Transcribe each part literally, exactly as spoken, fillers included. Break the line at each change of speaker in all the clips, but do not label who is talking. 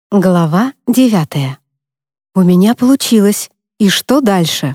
Глава девятая. У меня получилось. И что дальше?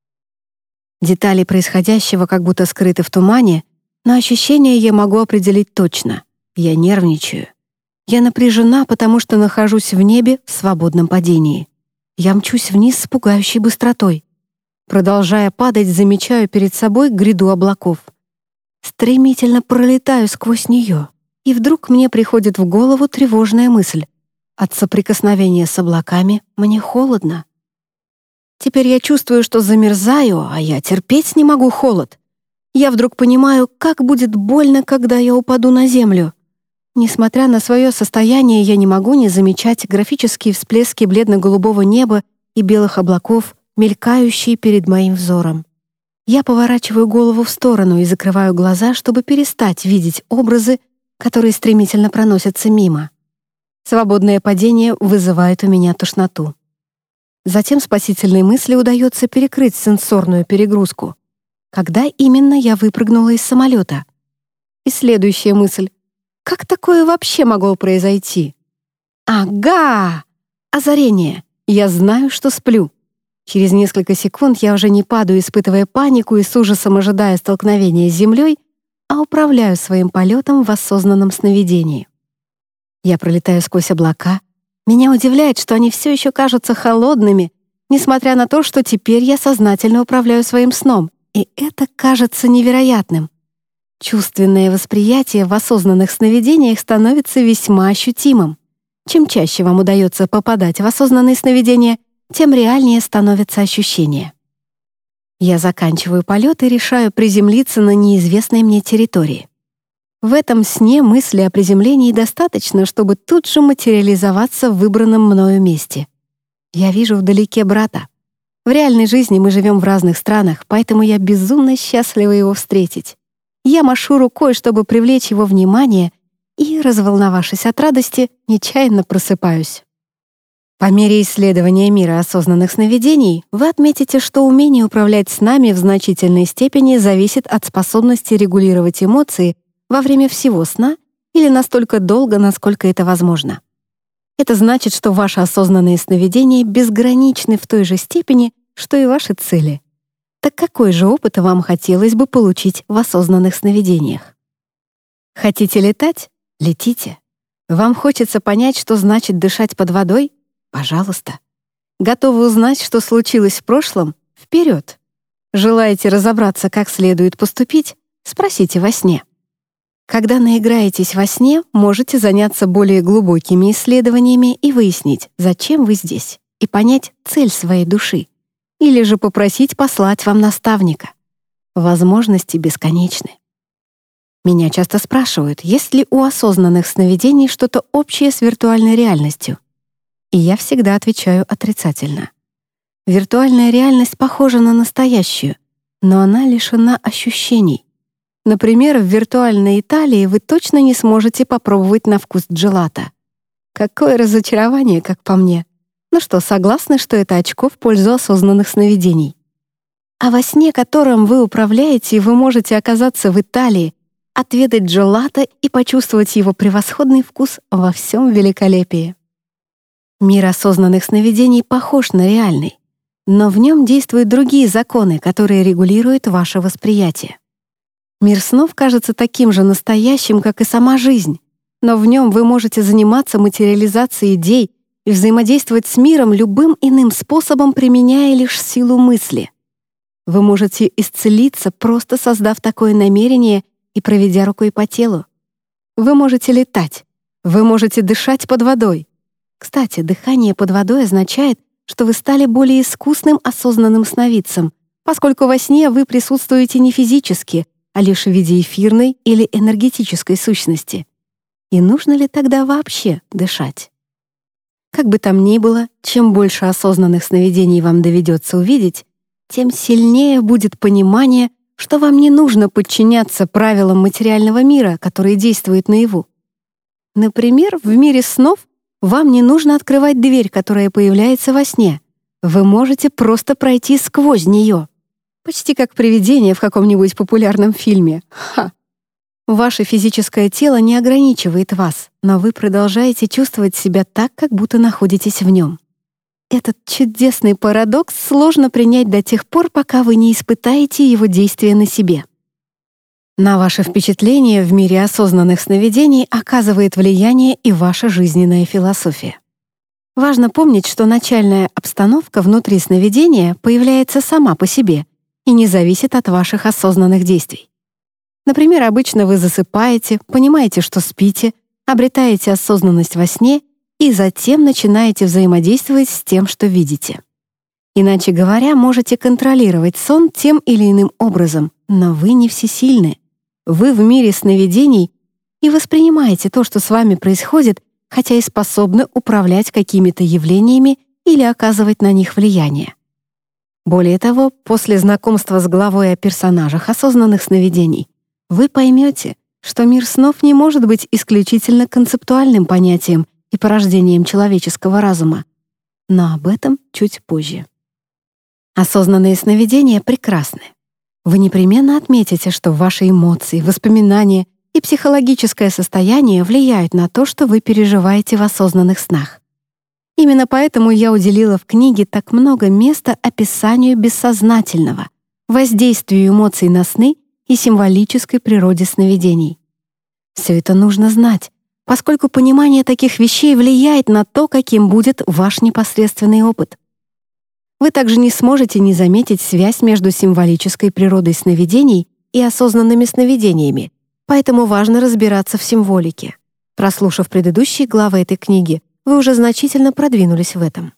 Детали происходящего как будто скрыты в тумане, но ощущения я могу определить точно. Я нервничаю. Я напряжена, потому что нахожусь в небе в свободном падении. Я мчусь вниз с пугающей быстротой. Продолжая падать, замечаю перед собой гряду облаков. Стремительно пролетаю сквозь нее. И вдруг мне приходит в голову тревожная мысль. От соприкосновения с облаками мне холодно. Теперь я чувствую, что замерзаю, а я терпеть не могу холод. Я вдруг понимаю, как будет больно, когда я упаду на землю. Несмотря на свое состояние, я не могу не замечать графические всплески бледно-голубого неба и белых облаков, мелькающие перед моим взором. Я поворачиваю голову в сторону и закрываю глаза, чтобы перестать видеть образы, которые стремительно проносятся мимо. Свободное падение вызывает у меня тошноту. Затем спасительной мысли удается перекрыть сенсорную перегрузку. Когда именно я выпрыгнула из самолета? И следующая мысль. Как такое вообще могло произойти? Ага! Озарение. Я знаю, что сплю. Через несколько секунд я уже не падаю, испытывая панику и с ужасом ожидая столкновения с землей, а управляю своим полетом в осознанном сновидении. Я пролетаю сквозь облака. Меня удивляет, что они все еще кажутся холодными, несмотря на то, что теперь я сознательно управляю своим сном, и это кажется невероятным. Чувственное восприятие в осознанных сновидениях становится весьма ощутимым. Чем чаще вам удается попадать в осознанные сновидения, тем реальнее становятся ощущения. Я заканчиваю полет и решаю приземлиться на неизвестной мне территории. В этом сне мысли о приземлении достаточно, чтобы тут же материализоваться в выбранном мною месте. Я вижу вдалеке брата. В реальной жизни мы живем в разных странах, поэтому я безумно счастлива его встретить. Я машу рукой, чтобы привлечь его внимание, и, разволновавшись от радости, нечаянно просыпаюсь. По мере исследования мира осознанных сновидений вы отметите, что умение управлять снами в значительной степени зависит от способности регулировать эмоции во время всего сна или настолько долго, насколько это возможно. Это значит, что ваши осознанные сновидения безграничны в той же степени, что и ваши цели. Так какой же опыт вам хотелось бы получить в осознанных сновидениях? Хотите летать? Летите. Вам хочется понять, что значит дышать под водой? Пожалуйста. Готовы узнать, что случилось в прошлом? Вперед. Желаете разобраться, как следует поступить? Спросите во сне. Когда наиграетесь во сне, можете заняться более глубокими исследованиями и выяснить, зачем вы здесь, и понять цель своей души. Или же попросить послать вам наставника. Возможности бесконечны. Меня часто спрашивают, есть ли у осознанных сновидений что-то общее с виртуальной реальностью. И я всегда отвечаю отрицательно. Виртуальная реальность похожа на настоящую, но она лишена ощущений. Например, в виртуальной Италии вы точно не сможете попробовать на вкус джелато. Какое разочарование, как по мне. Ну что, согласны, что это очко в пользу осознанных сновидений? А во сне, которым вы управляете, вы можете оказаться в Италии, отведать джелато и почувствовать его превосходный вкус во всем великолепии. Мир осознанных сновидений похож на реальный, но в нем действуют другие законы, которые регулируют ваше восприятие. Мир снов кажется таким же настоящим, как и сама жизнь, но в нем вы можете заниматься материализацией идей и взаимодействовать с миром любым иным способом, применяя лишь силу мысли. Вы можете исцелиться, просто создав такое намерение и проведя рукой по телу. Вы можете летать. Вы можете дышать под водой. Кстати, дыхание под водой означает, что вы стали более искусным осознанным сновидцем, поскольку во сне вы присутствуете не физически, а лишь в виде эфирной или энергетической сущности. И нужно ли тогда вообще дышать? Как бы там ни было, чем больше осознанных сновидений вам доведется увидеть, тем сильнее будет понимание, что вам не нужно подчиняться правилам материального мира, которые действуют наяву. Например, в мире снов вам не нужно открывать дверь, которая появляется во сне. Вы можете просто пройти сквозь нее. Почти как привидение в каком-нибудь популярном фильме. Ха! Ваше физическое тело не ограничивает вас, но вы продолжаете чувствовать себя так, как будто находитесь в нем. Этот чудесный парадокс сложно принять до тех пор, пока вы не испытаете его действия на себе. На ваше впечатление в мире осознанных сновидений оказывает влияние и ваша жизненная философия. Важно помнить, что начальная обстановка внутри сновидения появляется сама по себе и не зависит от ваших осознанных действий. Например, обычно вы засыпаете, понимаете, что спите, обретаете осознанность во сне и затем начинаете взаимодействовать с тем, что видите. Иначе говоря, можете контролировать сон тем или иным образом, но вы не всесильны. Вы в мире сновидений и воспринимаете то, что с вами происходит, хотя и способны управлять какими-то явлениями или оказывать на них влияние. Более того, после знакомства с главой о персонажах осознанных сновидений, вы поймете, что мир снов не может быть исключительно концептуальным понятием и порождением человеческого разума, но об этом чуть позже. Осознанные сновидения прекрасны. Вы непременно отметите, что ваши эмоции, воспоминания и психологическое состояние влияют на то, что вы переживаете в осознанных снах. Именно поэтому я уделила в книге так много места описанию бессознательного, воздействию эмоций на сны и символической природе сновидений. Все это нужно знать, поскольку понимание таких вещей влияет на то, каким будет ваш непосредственный опыт. Вы также не сможете не заметить связь между символической природой сновидений и осознанными сновидениями, поэтому важно разбираться в символике. Прослушав предыдущие главы этой книги, вы уже значительно продвинулись в этом.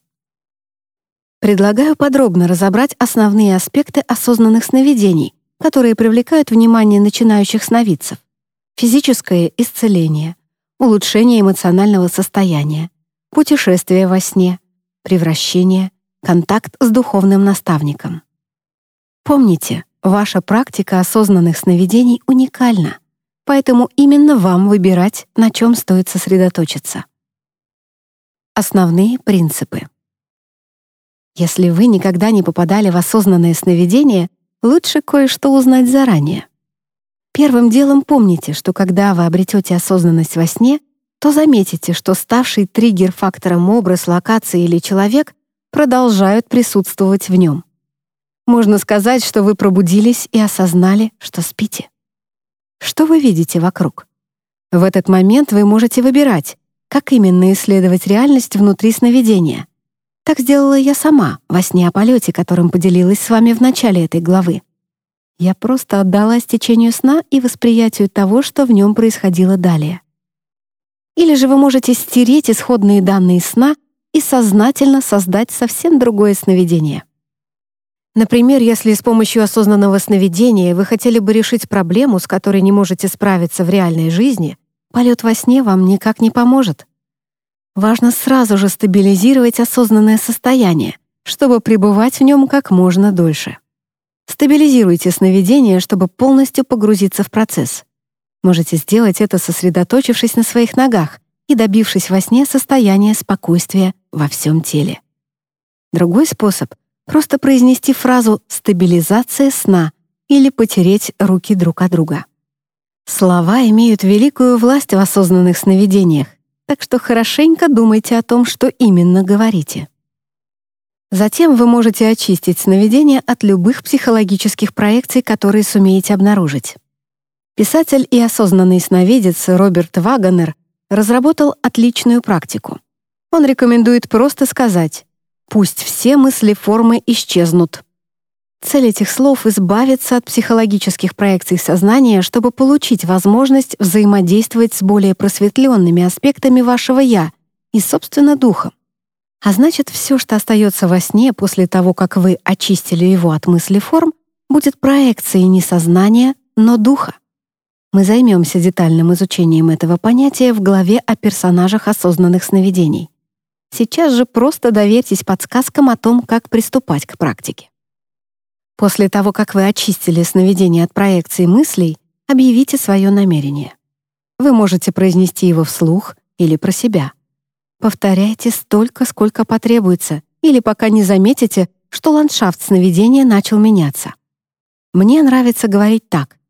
Предлагаю подробно разобрать основные аспекты осознанных сновидений, которые привлекают внимание начинающих сновидцев. Физическое исцеление, улучшение эмоционального состояния, путешествие во сне, превращение, контакт с духовным наставником. Помните, ваша практика осознанных сновидений уникальна, поэтому именно вам выбирать, на чем стоит сосредоточиться. Основные принципы. Если вы никогда не попадали в осознанное сновидение, лучше кое-что узнать заранее. Первым делом помните, что когда вы обретете осознанность во сне, то заметите, что ставший триггер-фактором образ, локация или человек продолжают присутствовать в нем. Можно сказать, что вы пробудились и осознали, что спите. Что вы видите вокруг? В этот момент вы можете выбирать, как именно исследовать реальность внутри сновидения. Так сделала я сама во сне о полете, которым поделилась с вами в начале этой главы. Я просто отдалась течению сна и восприятию того, что в нем происходило далее. Или же вы можете стереть исходные данные сна и сознательно создать совсем другое сновидение. Например, если с помощью осознанного сновидения вы хотели бы решить проблему, с которой не можете справиться в реальной жизни, полет во сне вам никак не поможет. Важно сразу же стабилизировать осознанное состояние, чтобы пребывать в нем как можно дольше. Стабилизируйте сновидение, чтобы полностью погрузиться в процесс. Можете сделать это, сосредоточившись на своих ногах и добившись во сне состояния спокойствия во всем теле. Другой способ — просто произнести фразу «стабилизация сна» или потереть руки друг от друга. Слова имеют великую власть в осознанных сновидениях, так что хорошенько думайте о том, что именно говорите. Затем вы можете очистить сновидение от любых психологических проекций, которые сумеете обнаружить. Писатель и осознанный сновидец Роберт Вагонер разработал отличную практику. Он рекомендует просто сказать «пусть все мысли-формы исчезнут». Цель этих слов — избавиться от психологических проекций сознания, чтобы получить возможность взаимодействовать с более просветленными аспектами вашего «я» и, собственно, духом. А значит, все, что остается во сне после того, как вы очистили его от мыслей-форм, будет проекцией не сознания, но духа. Мы займемся детальным изучением этого понятия в главе о персонажах осознанных сновидений. Сейчас же просто доверьтесь подсказкам о том, как приступать к практике. После того, как вы очистили сновидение от проекций мыслей, объявите свое намерение. Вы можете произнести его вслух или про себя. Повторяйте столько, сколько потребуется, или пока не заметите, что ландшафт сновидения начал меняться. Мне нравится говорить так.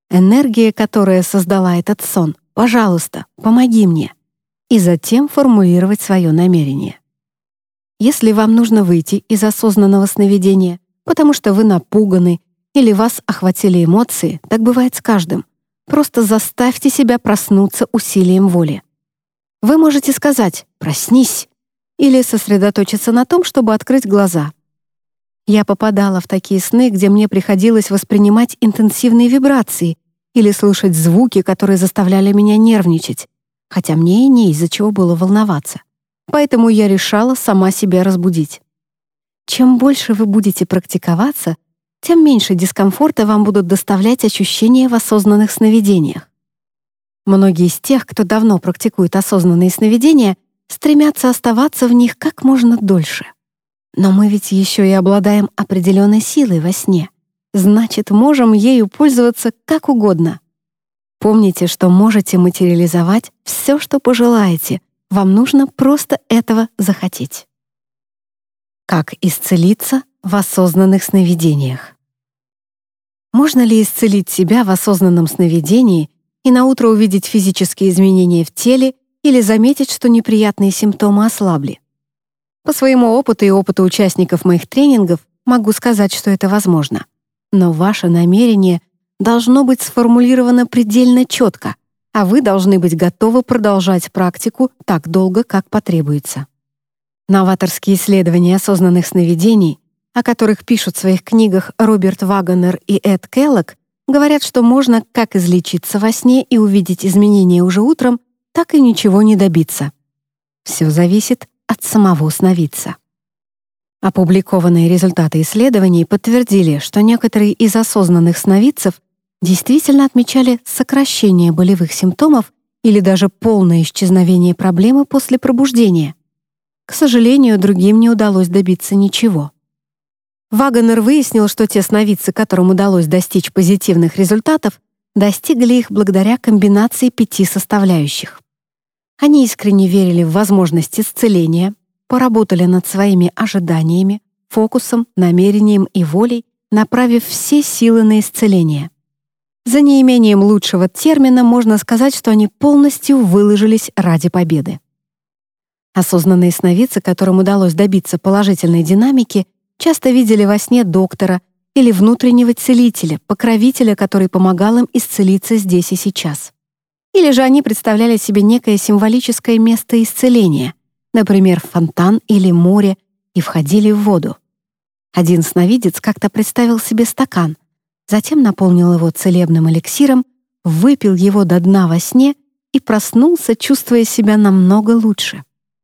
энергия, которая создала этот сон, пожалуйста, помоги мне, и затем формулировать свое намерение. Если вам нужно выйти из осознанного сновидения, потому что вы напуганы или вас охватили эмоции, так бывает с каждым, просто заставьте себя проснуться усилием воли. Вы можете сказать «проснись» или сосредоточиться на том, чтобы открыть глаза. Я попадала в такие сны, где мне приходилось воспринимать интенсивные вибрации или слышать звуки, которые заставляли меня нервничать, хотя мне и не из-за чего было волноваться. Поэтому я решала сама себя разбудить. Чем больше вы будете практиковаться, тем меньше дискомфорта вам будут доставлять ощущения в осознанных сновидениях. Многие из тех, кто давно практикует осознанные сновидения, стремятся оставаться в них как можно дольше. Но мы ведь еще и обладаем определенной силой во сне. Значит, можем ею пользоваться как угодно. Помните, что можете материализовать все, что пожелаете. Вам нужно просто этого захотеть. Как исцелиться в осознанных сновидениях? Можно ли исцелить себя в осознанном сновидении и наутро увидеть физические изменения в теле или заметить, что неприятные симптомы ослабли? По своему опыту и опыту участников моих тренингов могу сказать, что это возможно. Но ваше намерение должно быть сформулировано предельно четко, а вы должны быть готовы продолжать практику так долго, как потребуется. Новаторские исследования осознанных сновидений, о которых пишут в своих книгах Роберт Вагонер и Эд Келлог, говорят, что можно как излечиться во сне и увидеть изменения уже утром, так и ничего не добиться. Все зависит от самого сновидца. Опубликованные результаты исследований подтвердили, что некоторые из осознанных сновидцев действительно отмечали сокращение болевых симптомов или даже полное исчезновение проблемы после пробуждения. К сожалению, другим не удалось добиться ничего. Вагонер выяснил, что те сновидцы, которым удалось достичь позитивных результатов, достигли их благодаря комбинации пяти составляющих. Они искренне верили в возможность исцеления, поработали над своими ожиданиями, фокусом, намерением и волей, направив все силы на исцеление. За неимением лучшего термина можно сказать, что они полностью выложились ради победы. Осознанные сновидцы, которым удалось добиться положительной динамики, часто видели во сне доктора или внутреннего целителя, покровителя, который помогал им исцелиться здесь и сейчас. Или же они представляли себе некое символическое место исцеления, например, фонтан или море, и входили в воду. Один сновидец как-то представил себе стакан, затем наполнил его целебным эликсиром, выпил его до дна во сне и проснулся, чувствуя себя намного лучше.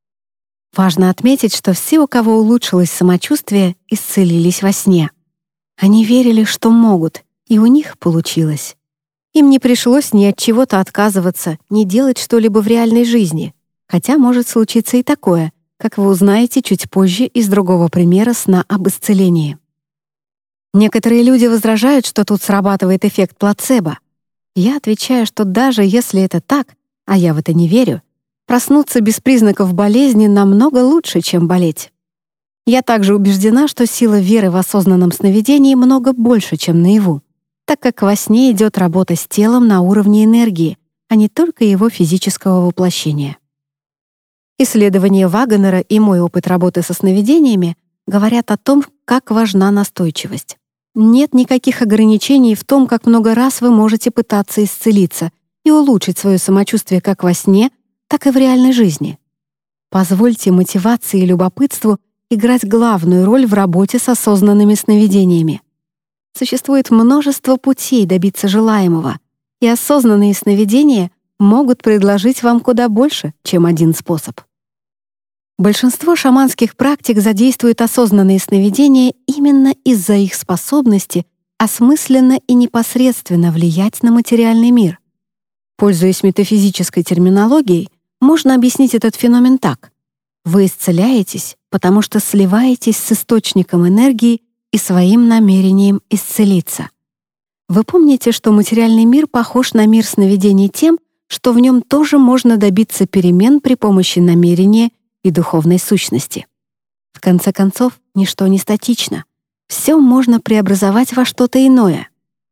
Важно отметить, что все, у кого улучшилось самочувствие, исцелились во сне. Они верили, что могут, и у них получилось. Им не пришлось ни от чего-то отказываться, ни делать что-либо в реальной жизни, хотя может случиться и такое, как вы узнаете чуть позже из другого примера сна об исцелении. Некоторые люди возражают, что тут срабатывает эффект плацебо. Я отвечаю, что даже если это так, а я в это не верю, проснуться без признаков болезни намного лучше, чем болеть. Я также убеждена, что сила веры в осознанном сновидении много больше, чем наяву, так как во сне идет работа с телом на уровне энергии, а не только его физического воплощения. Исследования Вагонера и мой опыт работы со сновидениями говорят о том, как важна настойчивость. Нет никаких ограничений в том, как много раз вы можете пытаться исцелиться и улучшить свое самочувствие как во сне, так и в реальной жизни. Позвольте мотивации и любопытству играть главную роль в работе с осознанными сновидениями. Существует множество путей добиться желаемого, и осознанные сновидения могут предложить вам куда больше, чем один способ. Большинство шаманских практик задействуют осознанные сновидения именно из-за их способности осмысленно и непосредственно влиять на материальный мир. Пользуясь метафизической терминологией, можно объяснить этот феномен так. Вы исцеляетесь, потому что сливаетесь с источником энергии и своим намерением исцелиться. Вы помните, что материальный мир похож на мир сновидений тем, что в нем тоже можно добиться перемен при помощи намерения и духовной сущности. В конце концов, ничто не статично. Все можно преобразовать во что-то иное.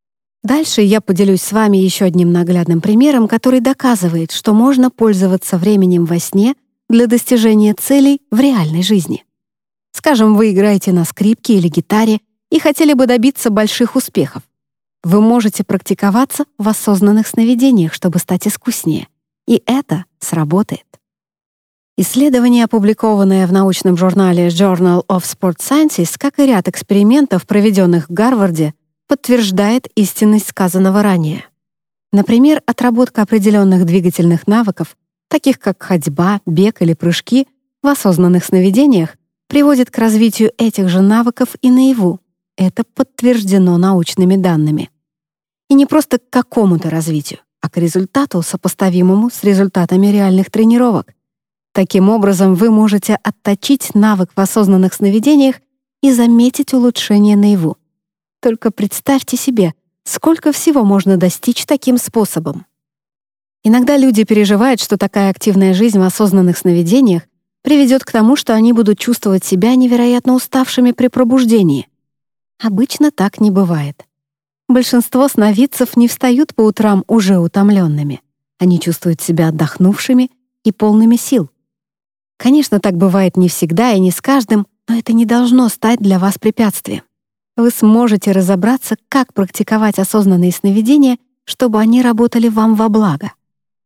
Дальше я поделюсь с вами еще одним наглядным примером, который доказывает, что можно пользоваться временем во сне для достижения целей в реальной жизни. Скажем, вы играете на скрипке или гитаре и хотели бы добиться больших успехов. Вы можете практиковаться в осознанных сновидениях, чтобы стать искуснее. И это сработает. Исследование, опубликованное в научном журнале Journal of Sport Sciences, как и ряд экспериментов, проведенных в Гарварде, подтверждает истинность сказанного ранее. Например, отработка определенных двигательных навыков, таких как ходьба, бег или прыжки, в осознанных сновидениях приводит к развитию этих же навыков и наяву. Это подтверждено научными данными. И не просто к какому-то развитию, а к результату, сопоставимому с результатами реальных тренировок. Таким образом, вы можете отточить навык в осознанных сновидениях и заметить улучшение наяву. Только представьте себе, сколько всего можно достичь таким способом. Иногда люди переживают, что такая активная жизнь в осознанных сновидениях приведет к тому, что они будут чувствовать себя невероятно уставшими при пробуждении. Обычно так не бывает. Большинство сновидцев не встают по утрам уже утомленными. Они чувствуют себя отдохнувшими и полными сил. Конечно, так бывает не всегда и не с каждым, но это не должно стать для вас препятствием. Вы сможете разобраться, как практиковать осознанные сновидения, чтобы они работали вам во благо.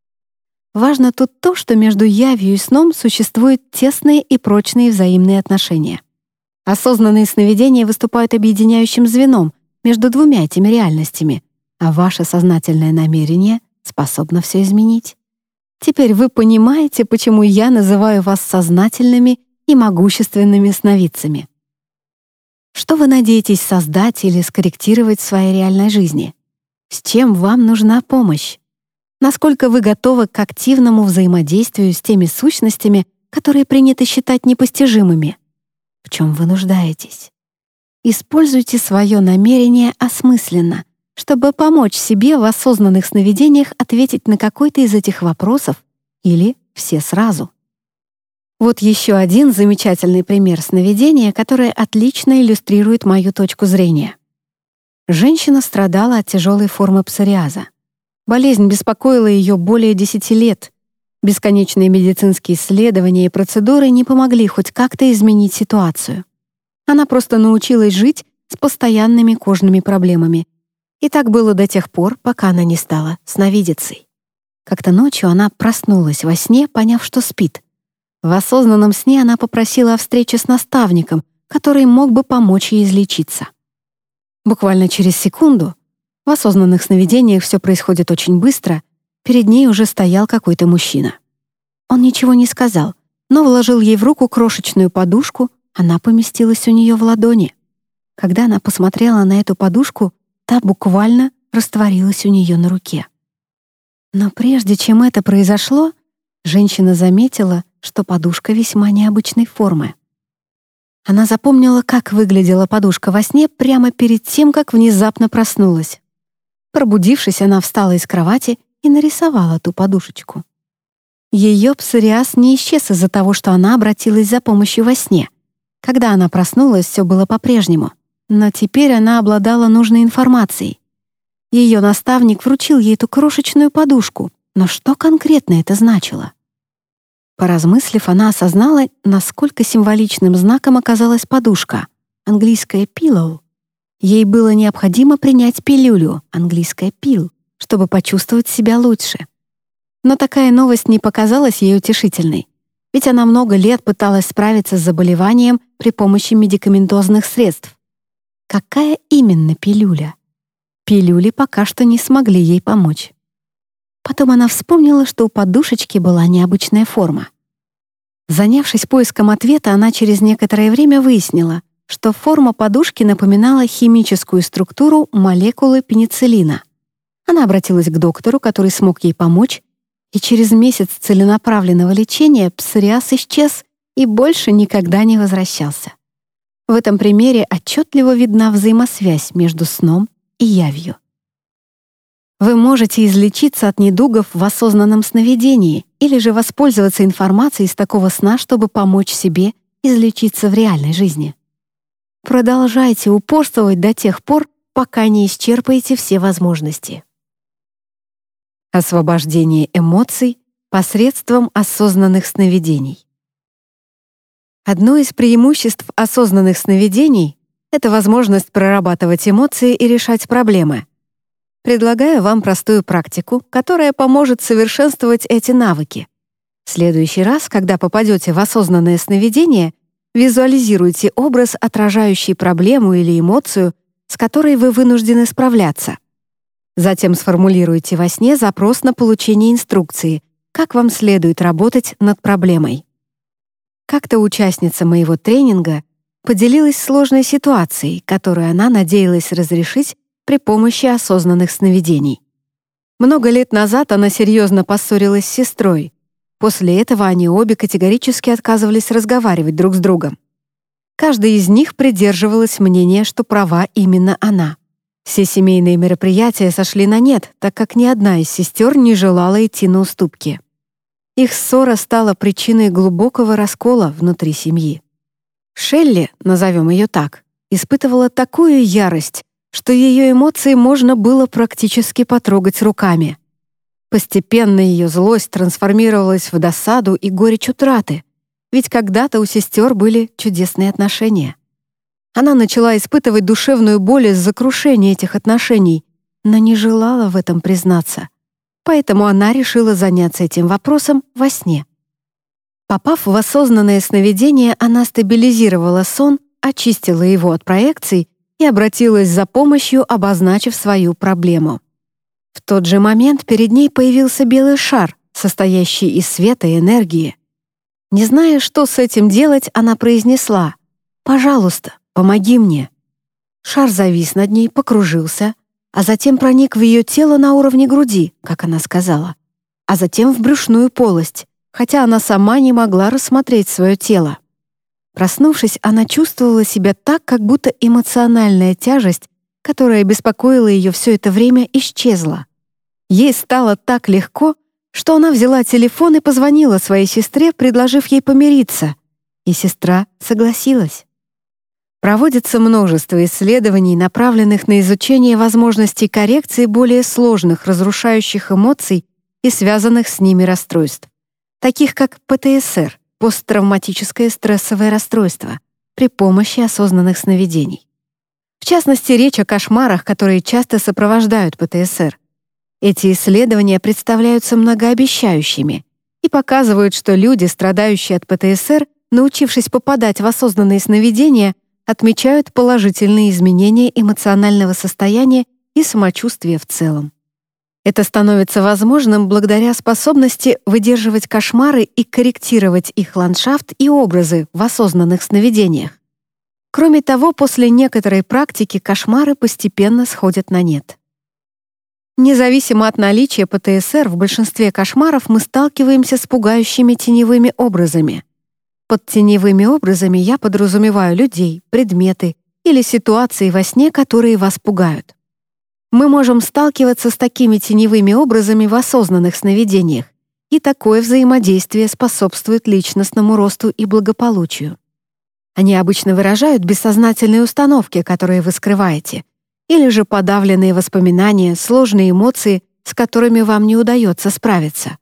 Важно тут то, что между явью и сном существуют тесные и прочные взаимные отношения. Осознанные сновидения выступают объединяющим звеном между двумя этими реальностями, а ваше сознательное намерение способно все изменить. Теперь вы понимаете, почему я называю вас сознательными и могущественными сновидцами. Что вы надеетесь создать или скорректировать в своей реальной жизни? С чем вам нужна помощь? Насколько вы готовы к активному взаимодействию с теми сущностями, которые принято считать непостижимыми? В чем вы нуждаетесь? Используйте свое намерение осмысленно, чтобы помочь себе в осознанных сновидениях ответить на какой-то из этих вопросов или все сразу. Вот еще один замечательный пример сновидения, которое отлично иллюстрирует мою точку зрения. Женщина страдала от тяжелой формы псориаза. Болезнь беспокоила ее более десяти лет. Бесконечные медицинские исследования и процедуры не помогли хоть как-то изменить ситуацию. Она просто научилась жить с постоянными кожными проблемами. И так было до тех пор, пока она не стала сновидицей. Как-то ночью она проснулась во сне, поняв, что спит. В осознанном сне она попросила о встрече с наставником, который мог бы помочь ей излечиться. Буквально через секунду, в осознанных сновидениях все происходит очень быстро, перед ней уже стоял какой-то мужчина. Он ничего не сказал, но вложил ей в руку крошечную подушку, она поместилась у нее в ладони. Когда она посмотрела на эту подушку, та буквально растворилась у нее на руке. Но прежде чем это произошло, женщина заметила, что подушка весьма необычной формы. Она запомнила, как выглядела подушка во сне прямо перед тем, как внезапно проснулась. Пробудившись, она встала из кровати и нарисовала ту подушечку. Ее псориаз не исчез из-за того, что она обратилась за помощью во сне. Когда она проснулась, все было по-прежнему, но теперь она обладала нужной информацией. Ее наставник вручил ей эту крошечную подушку, но что конкретно это значило? Поразмыслив, она осознала, насколько символичным знаком оказалась подушка, английское pillow. Ей было необходимо принять пилюлю, английское pill, чтобы почувствовать себя лучше. Но такая новость не показалась ей утешительной, ведь она много лет пыталась справиться с заболеванием при помощи медикаментозных средств. Какая именно пилюля? Пилюли пока что не смогли ей помочь. Потом она вспомнила, что у подушечки была необычная форма. Занявшись поиском ответа, она через некоторое время выяснила, что форма подушки напоминала химическую структуру молекулы пенициллина. Она обратилась к доктору, который смог ей помочь, и через месяц целенаправленного лечения псориаз исчез и больше никогда не возвращался. В этом примере отчетливо видна взаимосвязь между сном и явью. Вы можете излечиться от недугов в осознанном сновидении или же воспользоваться информацией из такого сна, чтобы помочь себе излечиться в реальной жизни. Продолжайте упорствовать до тех пор, пока не исчерпаете все возможности. Освобождение эмоций посредством осознанных сновидений. Одно из преимуществ осознанных сновидений — это возможность прорабатывать эмоции и решать проблемы. Предлагаю вам простую практику, которая поможет совершенствовать эти навыки. В следующий раз, когда попадете в осознанное сновидение, визуализируйте образ, отражающий проблему или эмоцию, с которой вы вынуждены справляться. Затем сформулируйте во сне запрос на получение инструкции, как вам следует работать над проблемой. Как-то участница моего тренинга поделилась сложной ситуацией, которую она надеялась разрешить при помощи осознанных сновидений. Много лет назад она серьезно поссорилась с сестрой. После этого они обе категорически отказывались разговаривать друг с другом. Каждая из них придерживалась мнения, что права именно она. Все семейные мероприятия сошли на нет, так как ни одна из сестер не желала идти на уступки. Их ссора стала причиной глубокого раскола внутри семьи. Шелли, назовем ее так, испытывала такую ярость, что ее эмоции можно было практически потрогать руками. Постепенно ее злость трансформировалась в досаду и горечь утраты, ведь когда-то у сестер были чудесные отношения. Она начала испытывать душевную боль из-за крушения этих отношений, но не желала в этом признаться. Поэтому она решила заняться этим вопросом во сне. Попав в осознанное сновидение, она стабилизировала сон, очистила его от проекций и обратилась за помощью, обозначив свою проблему. В тот же момент перед ней появился белый шар, состоящий из света и энергии. Не зная, что с этим делать, она произнесла: «Пожалуйста, помоги мне». Шар завис над ней, покружился, а затем проник в ее тело на уровне груди, как она сказала, а затем в брюшную полость, хотя она сама не могла рассмотреть свое тело. Проснувшись, она чувствовала себя так, как будто эмоциональная тяжесть, которая беспокоила ее все это время, исчезла. Ей стало так легко, что она взяла телефон и позвонила своей сестре, предложив ей помириться, и сестра согласилась. Проводится множество исследований, направленных на изучение возможностей коррекции более сложных разрушающих эмоций и связанных с ними расстройств, таких как пэ тэ эс эр — посттравматическое стрессовое расстройство, при помощи осознанных сновидений. В частности, речь о кошмарах, которые часто сопровождают пэ тэ эс эр. Эти исследования представляются многообещающими и показывают, что люди, страдающие от пэ тэ эс эр, научившись попадать в осознанные сновидения, отмечают положительные изменения эмоционального состояния и самочувствия в целом. Это становится возможным благодаря способности выдерживать кошмары и корректировать их ландшафт и образы в осознанных сновидениях. Кроме того, после некоторой практики кошмары постепенно сходят на нет. Независимо от наличия пэ тэ эс эр, в большинстве кошмаров мы сталкиваемся с пугающими теневыми образами. Под теневыми образами я подразумеваю людей, предметы или ситуации во сне, которые вас пугают. Мы можем сталкиваться с такими теневыми образами в осознанных сновидениях, и такое взаимодействие способствует личностному росту и благополучию. Они обычно выражают бессознательные установки, которые вы скрываете, или же подавленные воспоминания, сложные эмоции, с которыми вам не удается справиться.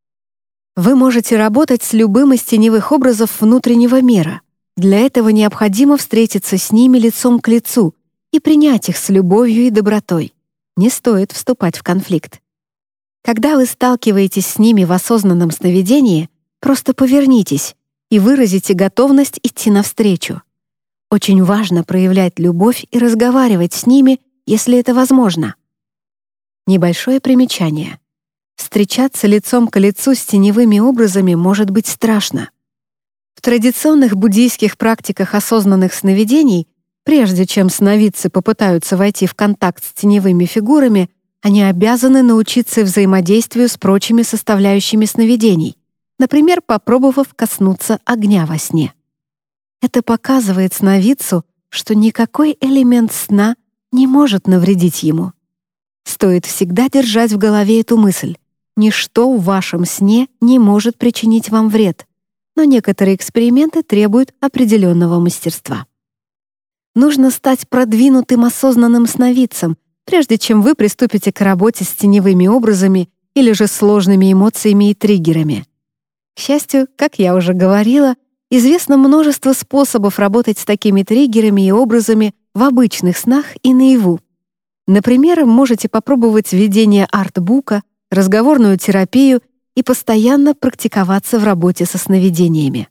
Вы можете работать с любым из теневых образов внутреннего мира. Для этого необходимо встретиться с ними лицом к лицу и принять их с любовью и добротой. Не стоит вступать в конфликт. Когда вы сталкиваетесь с ними в осознанном сновидении, просто повернитесь и выразите готовность идти навстречу. Очень важно проявлять любовь и разговаривать с ними, если это возможно. Небольшое примечание. Встречаться лицом к лицу с теневыми образами может быть страшно. В традиционных буддийских практиках осознанных сновидений, прежде чем сновидцы попытаются войти в контакт с теневыми фигурами, они обязаны научиться взаимодействию с прочими составляющими сновидений, например, попробовав коснуться огня во сне. Это показывает сновидцу, что никакой элемент сна не может навредить ему. Стоит всегда держать в голове эту мысль: ничто в вашем сне не может причинить вам вред, но некоторые эксперименты требуют определенного мастерства. Нужно стать продвинутым осознанным сновидцем, прежде чем вы приступите к работе с теневыми образами или же сложными эмоциями и триггерами. К счастью, как я уже говорила, известно множество способов работать с такими триггерами и образами в обычных снах и наяву. Например, можете попробовать ведение артбука, разговорную терапию и постоянно практиковаться в работе со сновидениями.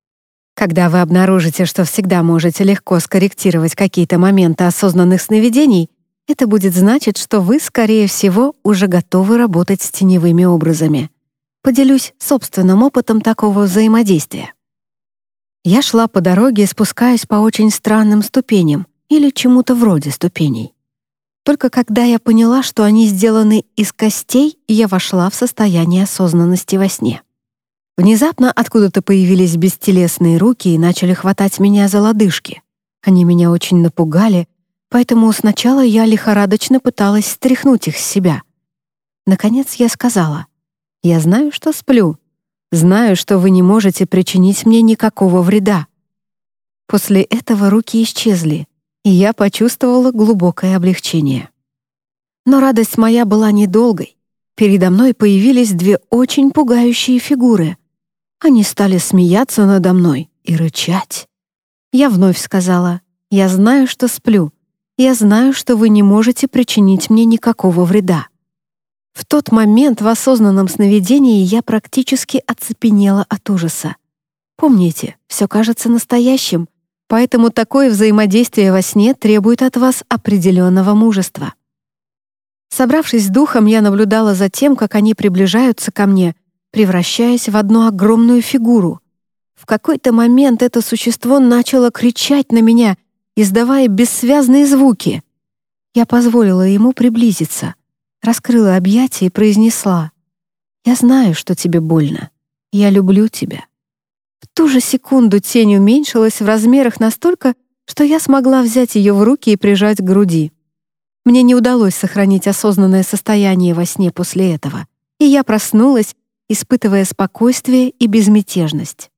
Когда вы обнаружите, что всегда можете легко скорректировать какие-то моменты осознанных сновидений, это будет значить, что вы, скорее всего, уже готовы работать с теневыми образами. Поделюсь собственным опытом такого взаимодействия. Я шла по дороге, спускаясь по очень странным ступеням или чему-то вроде ступеней. Только когда я поняла, что они сделаны из костей, я вошла в состояние осознанности во сне. Внезапно откуда-то появились бестелесные руки и начали хватать меня за лодыжки. Они меня очень напугали, поэтому сначала я лихорадочно пыталась стряхнуть их с себя. Наконец я сказала: «Я знаю, что сплю. Знаю, что вы не можете причинить мне никакого вреда». После этого руки исчезли, и я почувствовала глубокое облегчение. Но радость моя была недолгой. Передо мной появились две очень пугающие фигуры. Они стали смеяться надо мной и рычать. Я вновь сказала: «Я знаю, что сплю. Я знаю, что вы не можете причинить мне никакого вреда». В тот момент в осознанном сновидении я практически оцепенела от ужаса. Помните, все кажется настоящим, поэтому такое взаимодействие во сне требует от вас определенного мужества. Собравшись с духом, я наблюдала за тем, как они приближаются ко мне, превращаясь в одну огромную фигуру. В какой-то момент это существо начало кричать на меня, издавая бессвязные звуки. Я позволила ему приблизиться, раскрыла объятия и произнесла: «Я знаю, что тебе больно. Я люблю тебя». В ту же секунду тень уменьшилась в размерах настолько, что я смогла взять ее в руки и прижать к груди. Мне не удалось сохранить осознанное состояние во сне после этого, и я проснулась, испытывая спокойствие и безмятежность.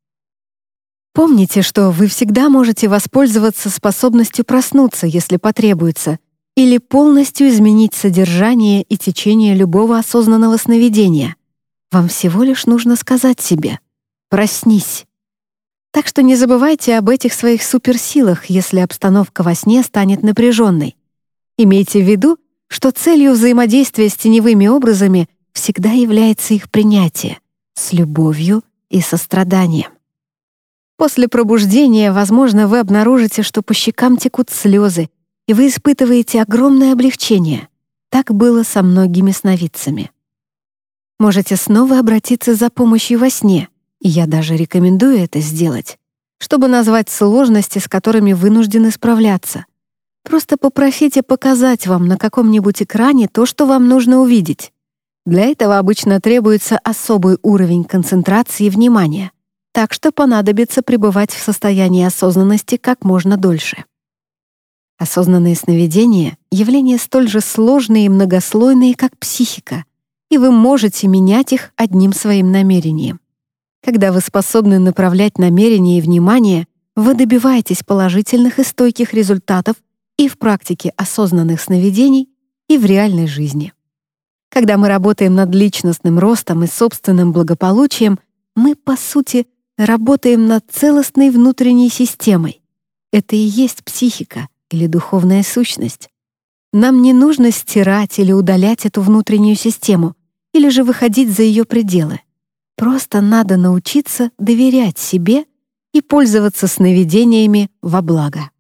Помните, что вы всегда можете воспользоваться способностью проснуться, если потребуется, или полностью изменить содержание и течение любого осознанного сновидения. Вам всего лишь нужно сказать себе: «Проснись». Так что не забывайте об этих своих суперсилах, если обстановка во сне станет напряженной. Имейте в виду, что целью взаимодействия с теневыми образами всегда является их принятие с любовью и состраданием. После пробуждения, возможно, вы обнаружите, что по щекам текут слезы, и вы испытываете огромное облегчение. Так было со многими сновидцами. Можете снова обратиться за помощью во сне, и я даже рекомендую это сделать, чтобы назвать сложности, с которыми вынуждены справляться. Просто попросите показать вам на каком-нибудь экране то, что вам нужно увидеть. Для этого обычно требуется особый уровень концентрации и внимания, так что понадобится пребывать в состоянии осознанности как можно дольше. Осознанные сновидения — явления столь же сложные и многослойные, как психика, и вы можете менять их одним своим намерением. Когда вы способны направлять намерение и внимание, вы добиваетесь положительных и стойких результатов и в практике осознанных сновидений, и в реальной жизни. Когда мы работаем над личностным ростом и собственным благополучием, мы, по сути, работаем над целостной внутренней системой. Это и есть психика или духовная сущность. Нам не нужно стирать или удалять эту внутреннюю систему, или же выходить за ее пределы. Просто надо научиться доверять себе и пользоваться сновидениями во благо.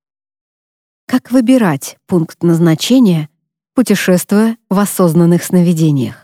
Как выбирать пункт назначения, путешествуя в осознанных сновидениях?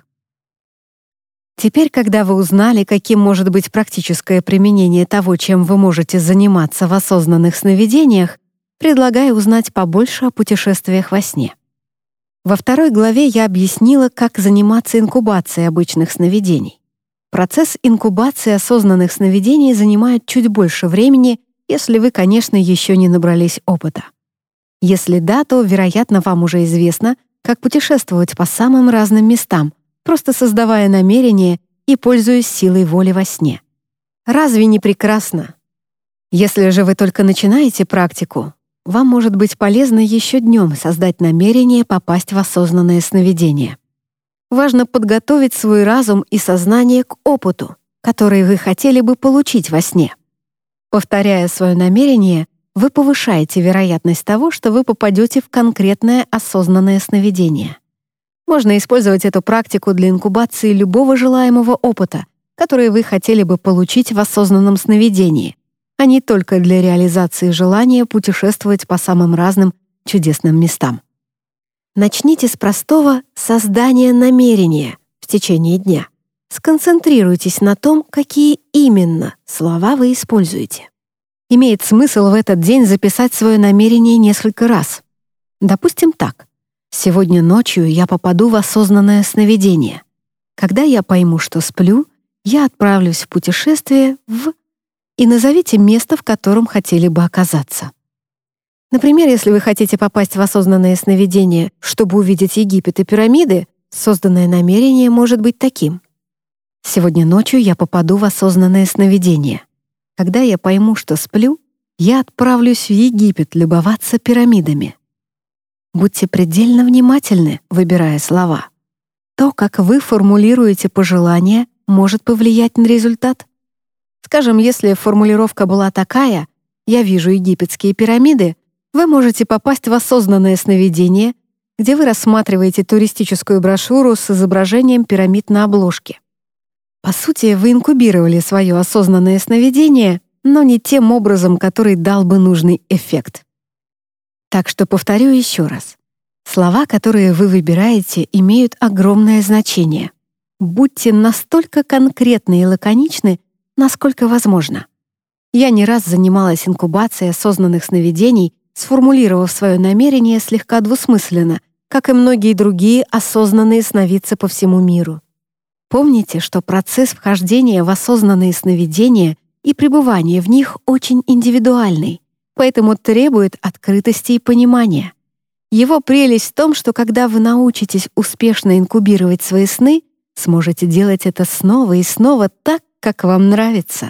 Теперь, когда вы узнали, каким может быть практическое применение того, чем вы можете заниматься в осознанных сновидениях, предлагаю узнать побольше о путешествиях во сне. Во второй главе я объяснила, как заниматься инкубацией обычных сновидений. Процесс инкубации осознанных сновидений занимает чуть больше времени, если вы, конечно, еще не набрались опыта. Если да, то, вероятно, вам уже известно, как путешествовать по самым разным местам, просто создавая намерение и пользуясь силой воли во сне. Разве не прекрасно? Если же вы только начинаете практику, вам может быть полезно еще днем создать намерение попасть в осознанное сновидение. Важно подготовить свой разум и сознание к опыту, который вы хотели бы получить во сне. Повторяя свое намерение, вы повышаете вероятность того, что вы попадете в конкретное осознанное сновидение. Можно использовать эту практику для инкубации любого желаемого опыта, который вы хотели бы получить в осознанном сновидении, а не только для реализации желания путешествовать по самым разным чудесным местам. Начните с простого создания намерения в течение дня. Сконцентрируйтесь на том, какие именно слова вы используете. Имеет смысл в этот день записать свое намерение несколько раз. Допустим так. Сегодня ночью я попаду в осознанное сновидение. Когда я пойму, что сплю, я отправлюсь в путешествие в... И назовите место, в котором хотели бы оказаться. Например, если вы хотите попасть в осознанное сновидение, чтобы увидеть Египет и пирамиды, созданное намерение может быть таким. Сегодня ночью я попаду в осознанное сновидение. Когда я пойму, что сплю, я отправлюсь в Египет любоваться пирамидами. Будьте предельно внимательны, выбирая слова. То, как вы формулируете пожелания, может повлиять на результат. Скажем, если формулировка была такая «Я вижу египетские пирамиды», вы можете попасть в осознанное сновидение, где вы рассматриваете туристическую брошюру с изображением пирамид на обложке. По сути, вы инкубировали свое осознанное сновидение, но не тем образом, который дал бы нужный эффект. Так что повторю еще раз. Слова, которые вы выбираете, имеют огромное значение. Будьте настолько конкретны и лаконичны, насколько возможно. Я не раз занималась инкубацией осознанных сновидений, сформулировав свое намерение слегка двусмысленно, как и многие другие осознанные сновидцы по всему миру. Помните, что процесс вхождения в осознанные сновидения и пребывания в них очень индивидуальный, поэтому требует открытости и понимания. Его прелесть в том, что когда вы научитесь успешно инкубировать свои сны, сможете делать это снова и снова так, как вам нравится.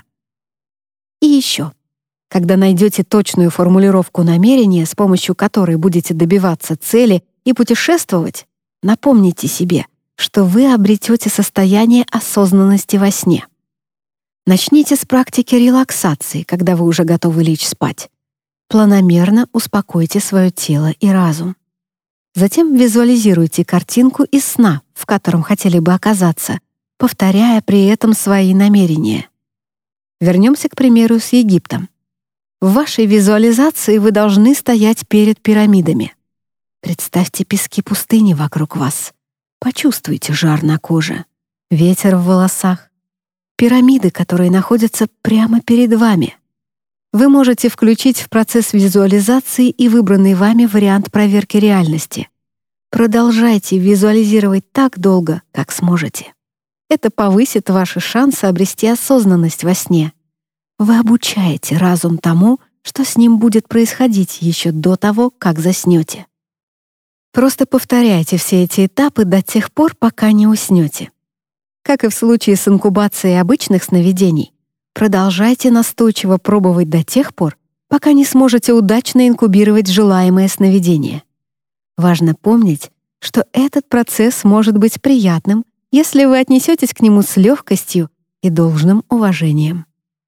И еще. Когда найдете точную формулировку намерения, с помощью которой будете добиваться цели и путешествовать, напомните себе, что вы обретете состояние осознанности во сне. Начните с практики релаксации, когда вы уже готовы лечь спать. Планомерно успокойте свое тело и разум. Затем визуализируйте картинку из сна, в котором хотели бы оказаться, повторяя при этом свои намерения. Вернемся к примеру с Египтом. В вашей визуализации вы должны стоять перед пирамидами. Представьте пески пустыни вокруг вас. Почувствуйте жар на коже, ветер в волосах, пирамиды, которые находятся прямо перед вами. Вы можете включить в процесс визуализации и выбранный вами вариант проверки реальности. Продолжайте визуализировать так долго, как сможете. Это повысит ваши шансы обрести осознанность во сне. Вы обучаете разум тому, что с ним будет происходить еще до того, как заснете. Просто повторяйте все эти этапы до тех пор, пока не уснете. Как и в случае с инкубацией обычных сновидений, продолжайте настойчиво пробовать до тех пор, пока не сможете удачно инкубировать желаемое сновидение. Важно помнить, что этот процесс может быть приятным, если вы отнесетесь к нему с легкостью и должным уважением.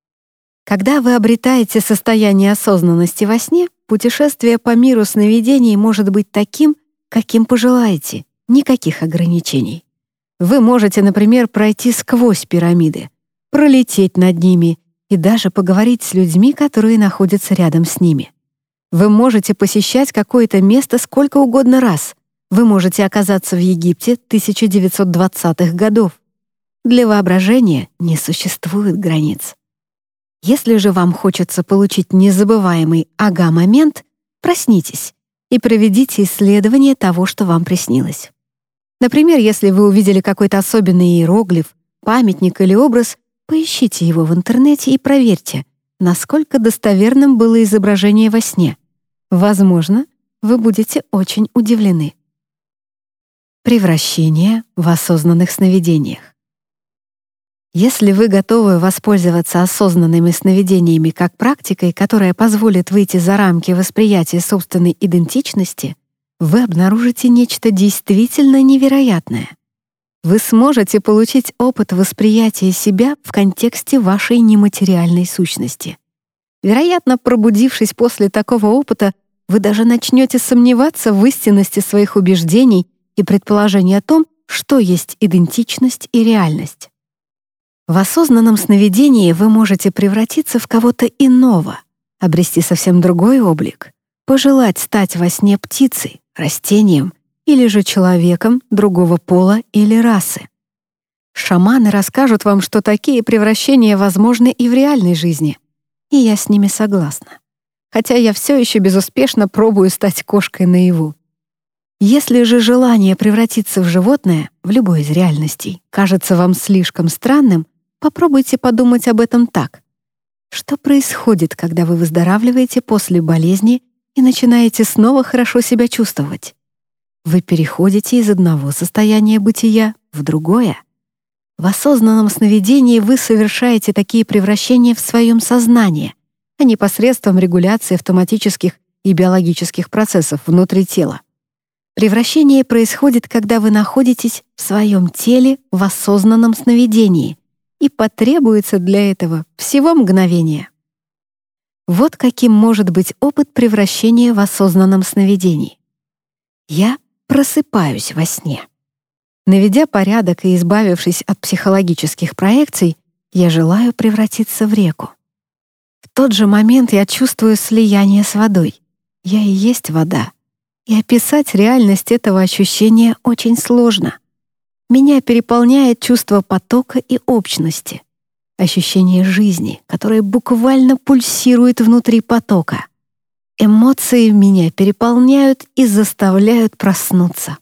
Когда вы обретаете состояние осознанности во сне, путешествие по миру сновидений может быть таким, каким пожелаете, никаких ограничений. Вы можете, например, пройти сквозь пирамиды, пролететь над ними и даже поговорить с людьми, которые находятся рядом с ними. Вы можете посещать какое-то место сколько угодно раз. Вы можете оказаться в Египте тысяча девятьсот двадцатых годов. Для воображения не существует границ. Если же вам хочется получить незабываемый ага-момент, проснитесь и проведите исследование того, что вам приснилось. Например, если вы увидели какой-то особенный иероглиф, памятник или образ, поищите его в интернете и проверьте, насколько достоверным было изображение во сне. Возможно, вы будете очень удивлены. Превращение в осознанных сновидениях. Если вы готовы воспользоваться осознанными сновидениями как практикой, которая позволит выйти за рамки восприятия собственной идентичности, вы обнаружите нечто действительно невероятное. Вы сможете получить опыт восприятия себя в контексте вашей нематериальной сущности. Вероятно, пробудившись после такого опыта, вы даже начнете сомневаться в истинности своих убеждений и предположений о том, что есть идентичность и реальность. В осознанном сновидении вы можете превратиться в кого-то иного, обрести совсем другой облик, пожелать стать во сне птицей, растением или же человеком другого пола или расы. Шаманы расскажут вам, что такие превращения возможны и в реальной жизни, и я с ними согласна. Хотя я все еще безуспешно пробую стать кошкой наяву. Если же желание превратиться в животное, в любой из реальностей, кажется вам слишком странным, попробуйте подумать об этом так. Что происходит, когда вы выздоравливаете после болезни и начинаете снова хорошо себя чувствовать? Вы переходите из одного состояния бытия в другое. В осознанном сновидении вы совершаете такие превращения в своем сознании, а не посредством регуляции автоматических и биологических процессов внутри тела. Превращение происходит, когда вы находитесь в своем теле в осознанном сновидении, и потребуется для этого всего мгновение. Вот каким может быть опыт превращения в осознанном сновидении. Я просыпаюсь во сне. Наведя порядок и избавившись от психологических проекций, я желаю превратиться в реку. В тот же момент я чувствую слияние с водой. Я и есть вода. И описать реальность этого ощущения очень сложно. Меня переполняет чувство потока и общности, ощущение жизни, которое буквально пульсирует внутри потока. Эмоции меня переполняют и заставляют проснуться.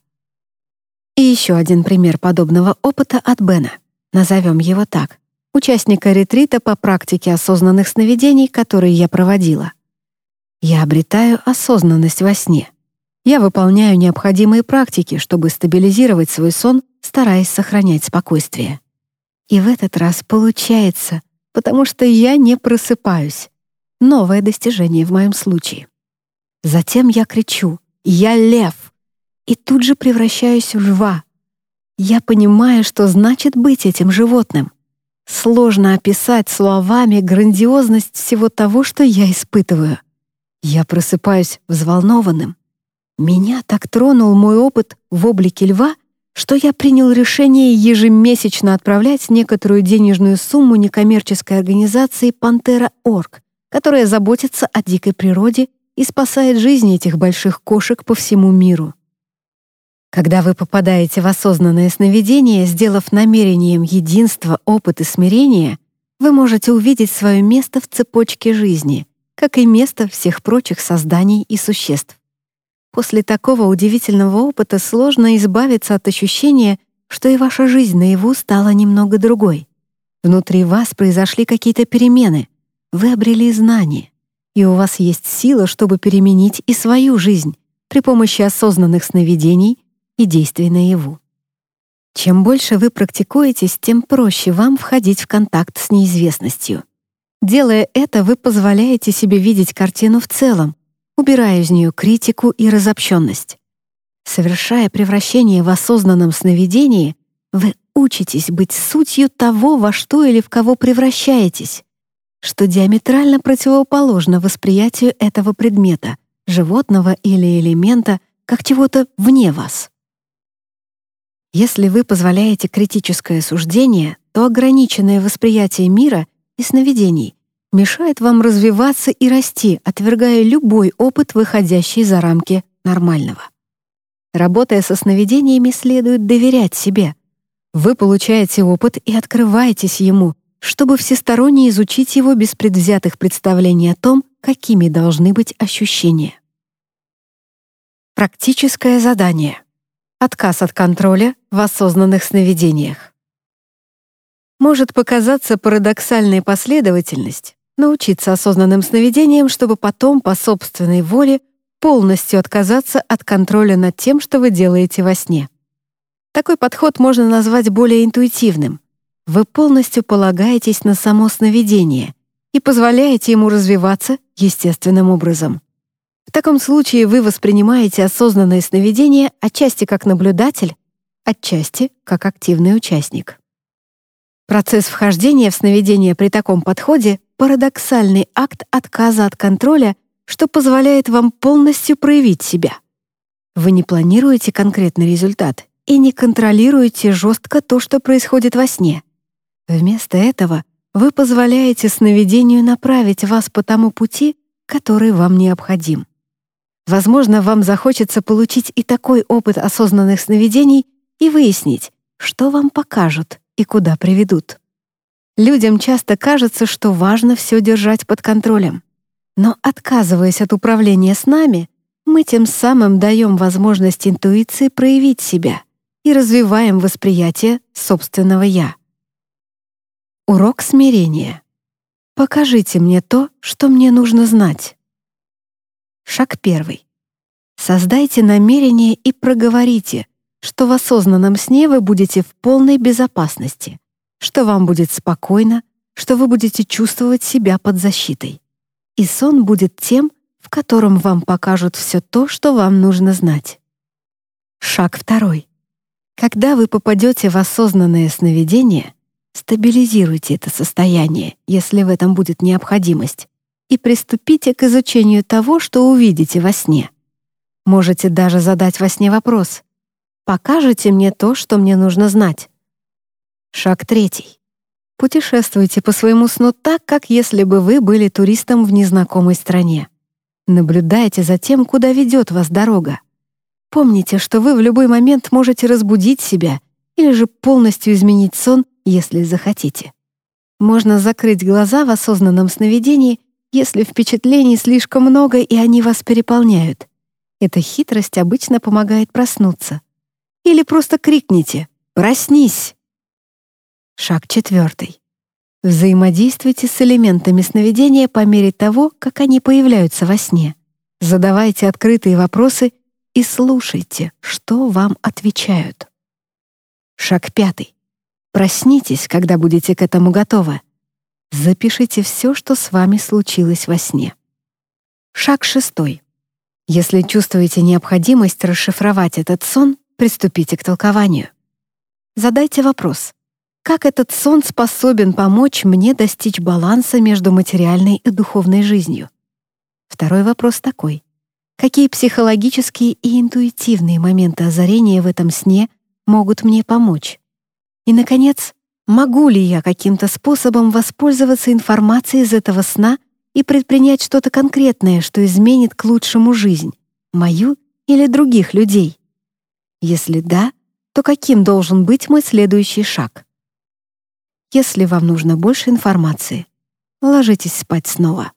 И еще один пример подобного опыта от Бена. Назовем его так. Участника ретрита по практике осознанных сновидений, который я проводила. Я обретаю осознанность во сне. Я выполняю необходимые практики, чтобы стабилизировать свой сон, стараясь сохранять спокойствие. И в этот раз получается, потому что я не просыпаюсь. Новое достижение в моем случае. Затем я кричу «Я лев!» и тут же превращаюсь в льва. Я понимаю, что значит быть этим животным. Сложно описать словами грандиозность всего того, что я испытываю. Я просыпаюсь взволнованным. Меня так тронул мой опыт в облике льва, что я принял решение ежемесячно отправлять некоторую денежную сумму некоммерческой организации «Пантера точка орг», которая заботится о дикой природе и спасает жизни этих больших кошек по всему миру. Когда вы попадаете в осознанное сновидение, сделав намерением единства, опыт и смирение, вы можете увидеть свое место в цепочке жизни, как и место всех прочих созданий и существ. После такого удивительного опыта сложно избавиться от ощущения, что и ваша жизнь наяву стала немного другой. Внутри вас произошли какие-то перемены, вы обрели знания, и у вас есть сила, чтобы переменить и свою жизнь при помощи осознанных сновидений и действий наяву. Чем больше вы практикуетесь, тем проще вам входить в контакт с неизвестностью. Делая это, вы позволяете себе видеть картину в целом, убирая из нее критику и разобщенность. Совершая превращение в осознанном сновидении, вы учитесь быть сутью того, во что или в кого превращаетесь, что диаметрально противоположно восприятию этого предмета, животного или элемента, как чего-то вне вас. Если вы позволяете критическое суждение, то ограниченное восприятие мира и сновидений мешает вам развиваться и расти, отвергая любой опыт, выходящий за рамки нормального. Работая со сновидениями, следует доверять себе. Вы получаете опыт и открываетесь ему, чтобы всесторонне изучить его без предвзятых представлений о том, какими должны быть ощущения. Практическое задание. Отказ от контроля в осознанных сновидениях. Может показаться парадоксальной последовательность научиться осознанным сновидениям, чтобы потом по собственной воле полностью отказаться от контроля над тем, что вы делаете во сне. Такой подход можно назвать более интуитивным. Вы полностью полагаетесь на само сновидение и позволяете ему развиваться естественным образом. В таком случае вы воспринимаете осознанное сновидение отчасти как наблюдатель, отчасти как активный участник. Процесс вхождения в сновидение при таком подходе — парадоксальный акт отказа от контроля, что позволяет вам полностью проявить себя. Вы не планируете конкретный результат и не контролируете жестко то, что происходит во сне. Вместо этого вы позволяете сновидению направить вас по тому пути, который вам необходим. Возможно, вам захочется получить и такой опыт осознанных сновидений и выяснить, что вам покажут и куда приведут. Людям часто кажется, что важно все держать под контролем. Но отказываясь от управления снами, мы тем самым даем возможность интуиции проявить себя и развиваем восприятие собственного «я». Урок смирения. Покажите мне то, что мне нужно знать. Шаг первый. Создайте намерение и проговорите, что в осознанном сне вы будете в полной безопасности, что вам будет спокойно, что вы будете чувствовать себя под защитой. И сон будет тем, в котором вам покажут все то, что вам нужно знать. Шаг второй. Когда вы попадете в осознанное сновидение, стабилизируйте это состояние, если в этом будет необходимость, и приступите к изучению того, что увидите во сне. Можете даже задать во сне вопрос: «Покажите мне то, что мне нужно знать». Шаг третий. Путешествуйте по своему сну так, как если бы вы были туристом в незнакомой стране. Наблюдайте за тем, куда ведет вас дорога. Помните, что вы в любой момент можете разбудить себя или же полностью изменить сон, если захотите. Можно закрыть глаза в осознанном сновидении, если впечатлений слишком много и они вас переполняют. Эта хитрость обычно помогает проснуться. Или просто крикните «Проснись!». Шаг четвертый. Взаимодействуйте с элементами сновидения по мере того, как они появляются во сне. Задавайте открытые вопросы и слушайте, что вам отвечают. Шаг пятый. Проснитесь, когда будете к этому готовы. Запишите все, что с вами случилось во сне. Шаг шестой. Если чувствуете необходимость расшифровать этот сон, приступите к толкованию. Задайте вопрос: как этот сон способен помочь мне достичь баланса между материальной и духовной жизнью? Второй вопрос такой: какие психологические и интуитивные моменты озарения в этом сне могут мне помочь? И, наконец, могу ли я каким-то способом воспользоваться информацией из этого сна и предпринять что-то конкретное, что изменит к лучшему жизнь, мою или других людей? Если да, то каким должен быть мой следующий шаг? Если вам нужно больше информации, ложитесь спать снова.